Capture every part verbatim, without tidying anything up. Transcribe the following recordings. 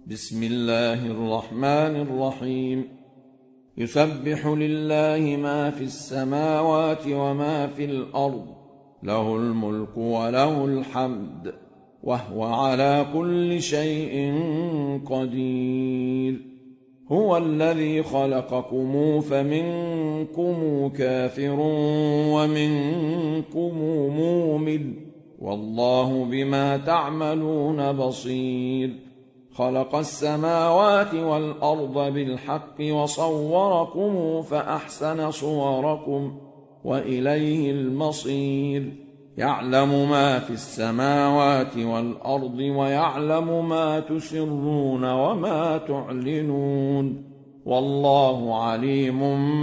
بسم الله الرحمن الرحيم يسبح لله ما في السماوات وما في الأرض له الملك وله الحمد وهو على كل شيء قدير هو الذي خلقكم فمنكم كافر ومنكم مؤمن والله بما تعملون بصير خلق السماوات والأرض بالحق وصوركم فأحسن صوركم وإليه المصير يعلم ما في السماوات والأرض ويعلم ما تسرون وما تعلنون والله عليم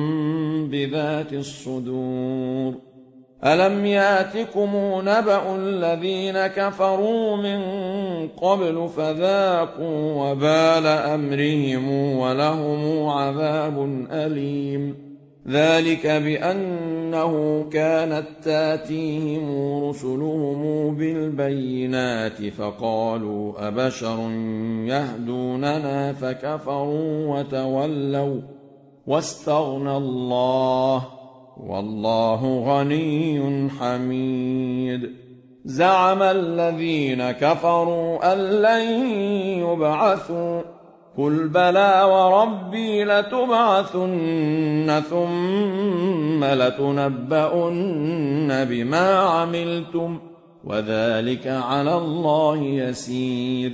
بذات الصدور ألم ياتكم نبأ الذين كفروا من قبل فذاقوا وبال أمرهم ولهم عذاب أليم ذلك بأنه كانت تاتيهم رسلهم بالبينات فقالوا أبشر يهدوننا فكفروا وتولوا واستغنى الله والله غني حميد زعم الذين كفروا أن لن يبعثوا قل بلى وربي لتبعثن ثم لتنبؤن بما عملتم وذلك على الله يسير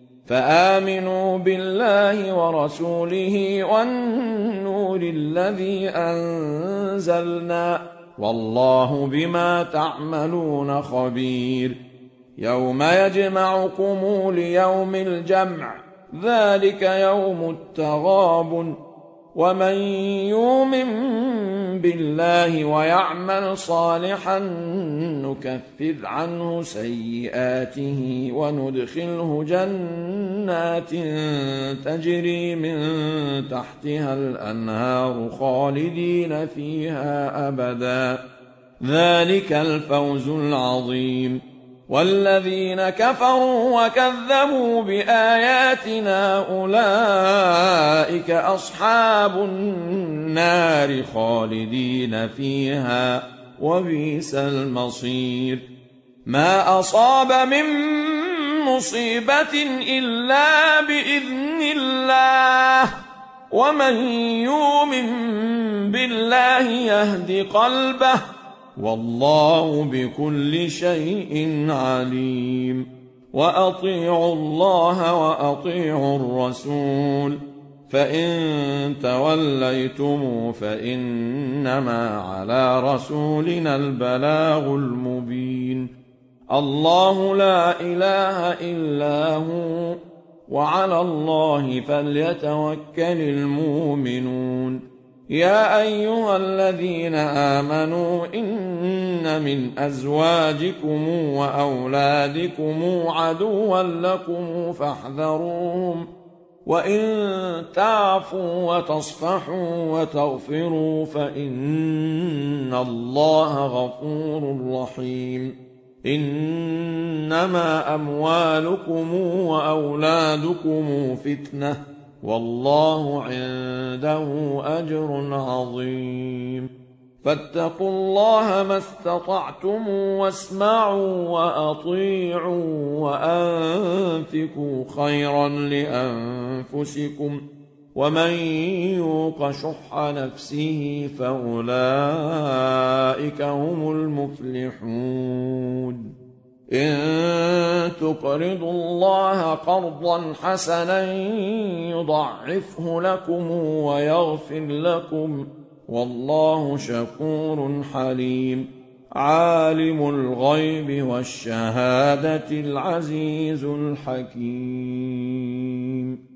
فآمنوا بالله ورسوله والنور الذي أنزلنا والله بما تعملون خبير يوم يجمعكم ليوم الجمع ذلك يوم التغابن ومن يؤمن بالله ويعمل صالحا نكفر عنه سيئاته وندخله جنات تجري من تحتها الأنهار خالدين فيها أبدا ذلك الفوز العظيم والذين كفروا وكذبوا بآياتنا أولئك أصحاب النار خالدين فيها وبئس المصير ما أصاب من مصيبة إلا بإذن الله ومن يؤمن بالله يهد قلبه والله بكل شيء عليم وأطيعوا الله وأطيعوا الرسول فإن توليتم فإنما على رسولنا البلاغ المبين الله لا إله إلا هو وعلى الله فليتوكل المؤمنون يا أيها الذين آمنوا إن من أزواجكم وأولادكم عدوا لكم فاحذروهم وإن تعفوا وتصفحوا وتغفروا فإن الله غفور رحيم إنما أموالكم وأولادكم فتنة والله عنده أجر عظيم فاتقوا الله ما استطعتم واسمعوا وأطيعوا وأنفقوا خيرا لأنفسكم ومن يوق شح نفسه فأولئك هم المفلحون إن تقرضوا الله قرضا حسنا يضعفه لكم ويغفر لكم والله شكور حليم عالم الغيب والشهادة العزيز الحكيم